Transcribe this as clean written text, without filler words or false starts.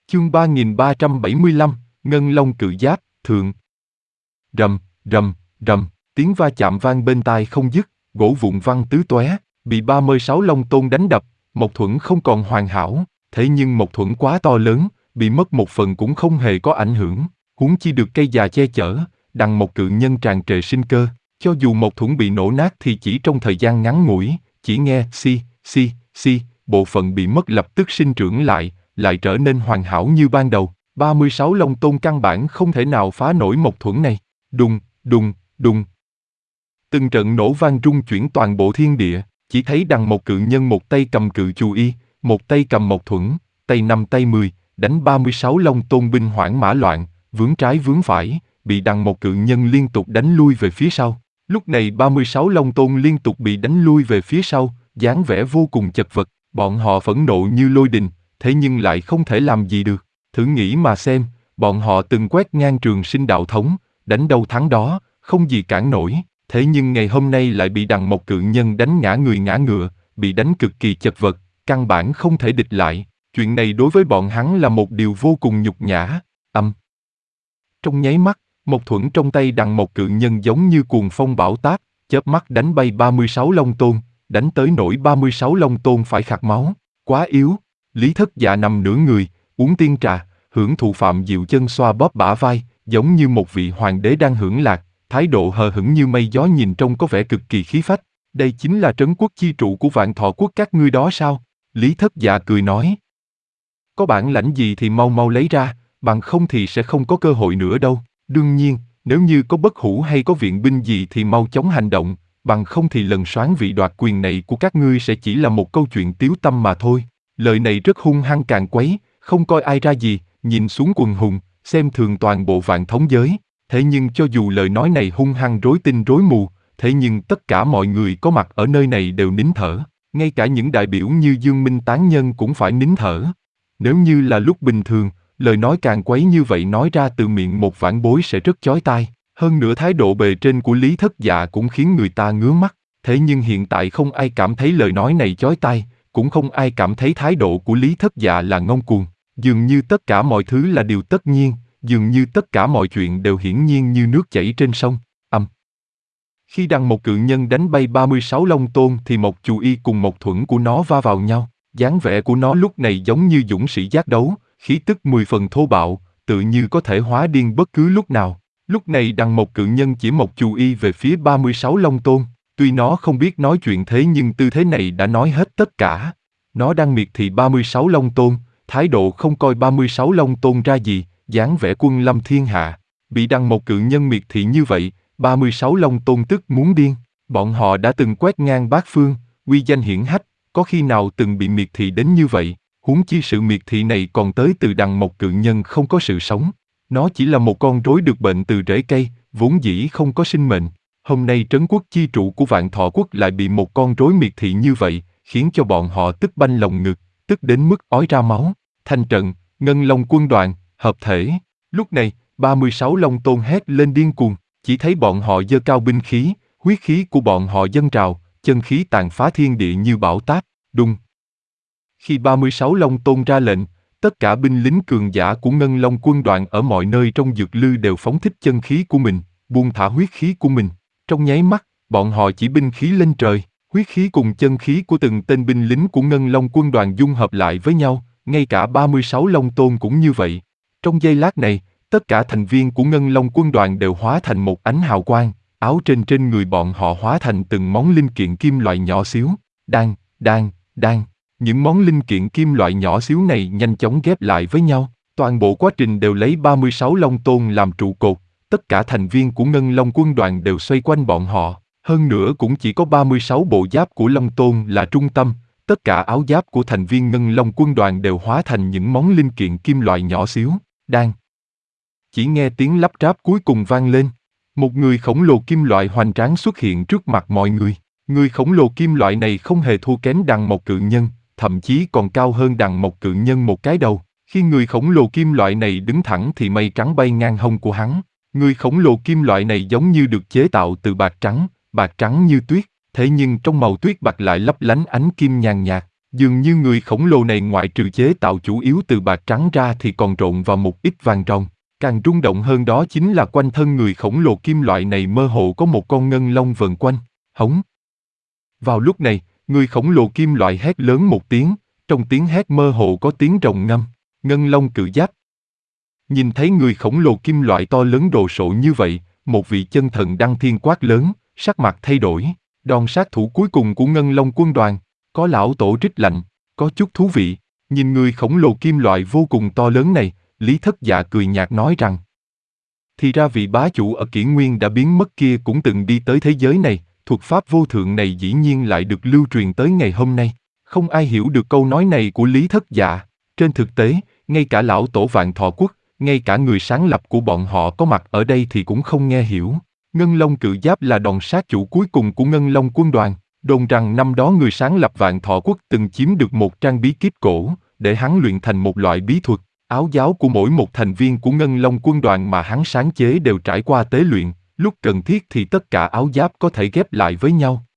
Chương 3375, Ngân Long Cự Giáp, Thượng. Rầm, rầm, rầm, tiếng va chạm vang bên tai không dứt, gỗ vụn văng tứ tóe, bị 36 Long Tôn đánh đập, Mộc Thuẫn không còn hoàn hảo, thế nhưng Mộc Thuẫn quá to lớn, bị mất một phần cũng không hề có ảnh hưởng, huống chi được cây già che chở, đằng một cự nhân tràn trề sinh cơ, cho dù Mộc Thuẫn bị nổ nát thì chỉ trong thời gian ngắn ngủi, chỉ nghe si, bộ phận bị mất lập tức sinh trưởng lại trở nên hoàn hảo như ban đầu. 36 Long Tôn căn bản không thể nào phá nổi Mộc Thuẫn này. Đùng, đùng, đùng. Từng trận nổ vang rung chuyển toàn bộ thiên địa, chỉ thấy đằng một cự nhân một tay cầm cự chù y, một tay cầm Mộc Thuẫn, tay 5 tay 10, đánh 36 Long Tôn binh hoảng mã loạn, vướng trái vướng phải, bị đằng một cự nhân liên tục đánh lui về phía sau. Lúc này 36 Long Tôn liên tục bị đánh lui về phía sau, dáng vẻ vô cùng chật vật, bọn họ phẫn nộ như lôi đình, thế nhưng lại không thể làm gì được. Thử nghĩ mà xem, bọn họ từng quét ngang Trường Sinh đạo thống, đánh đâu thắng đó, không gì cản nổi, thế nhưng ngày hôm nay lại bị đằng một cự nhân đánh ngã người ngã ngựa, bị đánh cực kỳ chật vật, căn bản không thể địch lại. Chuyện này đối với bọn hắn là một điều vô cùng nhục nhã. Trong nháy mắt, Mộc Thuẫn trong tay đằng một cự nhân giống như cuồng phong bão táp, chớp mắt đánh bay 36 Long Tôn, đánh tới nỗi 36 Long Tôn phải khạc máu. Quá yếu. Lý Thất Dạ nằm nửa người, uống tiên trà, hưởng thụ Phạm Diệu chân xoa bóp bả vai, giống như một vị hoàng đế đang hưởng lạc, thái độ hờ hững như mây gió, nhìn trông có vẻ cực kỳ khí phách. Đây chính là trấn quốc chi trụ của Vạn Thọ quốc các ngươi đó sao? Lý Thất Dạ cười nói. Có bản lãnh gì thì mau mau lấy ra, bằng không thì sẽ không có cơ hội nữa đâu. Đương nhiên, nếu như có bất hủ hay có viện binh gì thì mau chóng hành động, bằng không thì lần soán vị đoạt quyền này của các ngươi sẽ chỉ là một câu chuyện tiếu tâm mà thôi. Lời này rất hung hăng càn quấy, không coi ai ra gì, nhìn xuống quần hùng, xem thường toàn bộ Vạn Thống giới. Thế nhưng cho dù lời nói này hung hăng rối tinh rối mù, thế nhưng tất cả mọi người có mặt ở nơi này đều nín thở, ngay cả những đại biểu như Dương Minh tán nhân cũng phải nín thở. Nếu như là lúc bình thường, lời nói càn quấy như vậy nói ra từ miệng một vãn bối sẽ rất chói tai. Hơn nữa thái độ bề trên của Lý Thất Dạ cũng khiến người ta ngứa mắt. Thế nhưng hiện tại không ai cảm thấy lời nói này chói tai, cũng không ai cảm thấy thái độ của Lý Thất Dạ là ngông cuồng. Dường như tất cả mọi thứ là điều tất nhiên, dường như tất cả mọi chuyện đều hiển nhiên như nước chảy trên sông. Khi đằng một cự nhân đánh bay 36 Long Tôn thì một chù y cùng một thuẫn của nó va vào nhau. Dáng vẻ của nó lúc này giống như dũng sĩ giác đấu, khí tức 10 phần thô bạo, tự như có thể hóa điên bất cứ lúc nào. Lúc này đằng một cự nhân chỉ một chù y về phía 36 Long Tôn. Tuy nó không biết nói chuyện thế nhưng tư thế này đã nói hết tất cả. Nó đang miệt thị 36 Long Tôn, thái độ không coi 36 Long Tôn ra gì, dáng vẻ quân lâm thiên hạ. Bị đằng một cự nhân miệt thị như vậy, 36 Long Tôn tức muốn điên. Bọn họ đã từng quét ngang bát phương, uy danh hiển hách, có khi nào từng bị miệt thị đến như vậy, huống chi sự miệt thị này còn tới từ đằng một cự nhân không có sự sống. Nó chỉ là một con rối được bệnh từ rễ cây, vốn dĩ không có sinh mệnh. Hôm nay trấn quốc chi trụ của Vạn Thọ quốc lại bị một con rối miệt thị như vậy, khiến cho bọn họ tức banh lồng ngực, tức đến mức ói ra máu. Thanh trận, Ngân Long quân đoàn, hợp thể. Lúc này, 36 Long Tôn hét lên điên cuồng, chỉ thấy bọn họ giơ cao binh khí, huyết khí của bọn họ dâng trào, chân khí tàn phá thiên địa như bão táp, đùng. Khi 36 Long Tôn ra lệnh, tất cả binh lính cường giả của Ngân Long quân đoàn ở mọi nơi trong dược lư đều phóng thích chân khí của mình, buông thả huyết khí của mình. Trong nháy mắt, bọn họ chỉ binh khí lên trời, huyết khí cùng chân khí của từng tên binh lính của Ngân Long quân đoàn dung hợp lại với nhau, ngay cả 36 Long Tôn cũng như vậy. Trong giây lát này, tất cả thành viên của Ngân Long quân đoàn đều hóa thành một ánh hào quang, áo trên người bọn họ hóa thành từng món linh kiện kim loại nhỏ xíu, đan. Những món linh kiện kim loại nhỏ xíu này nhanh chóng ghép lại với nhau, toàn bộ quá trình đều lấy 36 Long Tôn làm trụ cột, tất cả thành viên của Ngân Long quân đoàn đều xoay quanh bọn họ, hơn nữa cũng chỉ có 36 bộ giáp của Long Tôn là trung tâm, tất cả áo giáp của thành viên Ngân Long quân đoàn đều hóa thành những món linh kiện kim loại nhỏ xíu, đan. Chỉ nghe tiếng lắp ráp cuối cùng vang lên, một người khổng lồ kim loại hoành tráng xuất hiện trước mặt mọi người. Người khổng lồ kim loại này không hề thua kém đằng một cự nhân, thậm chí còn cao hơn đằng một cự nhân một cái đầu. Khi người khổng lồ kim loại này đứng thẳng thì mây trắng bay ngang hông của hắn. Người khổng lồ kim loại này giống như được chế tạo từ bạc trắng như tuyết, thế nhưng trong màu tuyết bạc lại lấp lánh ánh kim nhàn nhạt. Dường như người khổng lồ này ngoại trừ chế tạo chủ yếu từ bạc trắng ra thì còn trộn vào một ít vàng ròng. Càng rung động hơn đó chính là quanh thân người khổng lồ kim loại này mơ hồ có một con ngân long vần quanh. Hống. Vào lúc này, người khổng lồ kim loại hét lớn một tiếng, trong tiếng hét mơ hồ có tiếng rồng ngâm. Ngân long cự giáp. Nhìn thấy người khổng lồ kim loại to lớn đồ sộ như vậy, một vị chân thần đăng thiên quát lớn, sắc mặt thay đổi. Đòn sát thủ cuối cùng của Ngân Long quân đoàn, có lão tổ rít lạnh, có chút thú vị. Nhìn người khổng lồ kim loại vô cùng to lớn này, Lý Thất Dạ cười nhạt nói rằng, thì ra vị bá chủ ở Kỷ Nguyên đã biến mất kia cũng từng đi tới thế giới này, thuật pháp vô thượng này dĩ nhiên lại được lưu truyền tới ngày hôm nay. Không ai hiểu được câu nói này của Lý Thất Dạ. Trên thực tế, ngay cả lão tổ Vạn Thọ Quốc, ngay cả người sáng lập của bọn họ có mặt ở đây thì cũng không nghe hiểu. Ngân Long cự giáp là đòn sát chủ cuối cùng của Ngân Long quân đoàn. Đồn rằng năm đó người sáng lập Vạn Thọ Quốc từng chiếm được một trang bí kíp cổ, để hắn luyện thành một loại bí thuật. Áo giáp của mỗi một thành viên của Ngân Long quân đoàn mà hắn sáng chế đều trải qua tế luyện, lúc cần thiết thì tất cả áo giáp có thể ghép lại với nhau.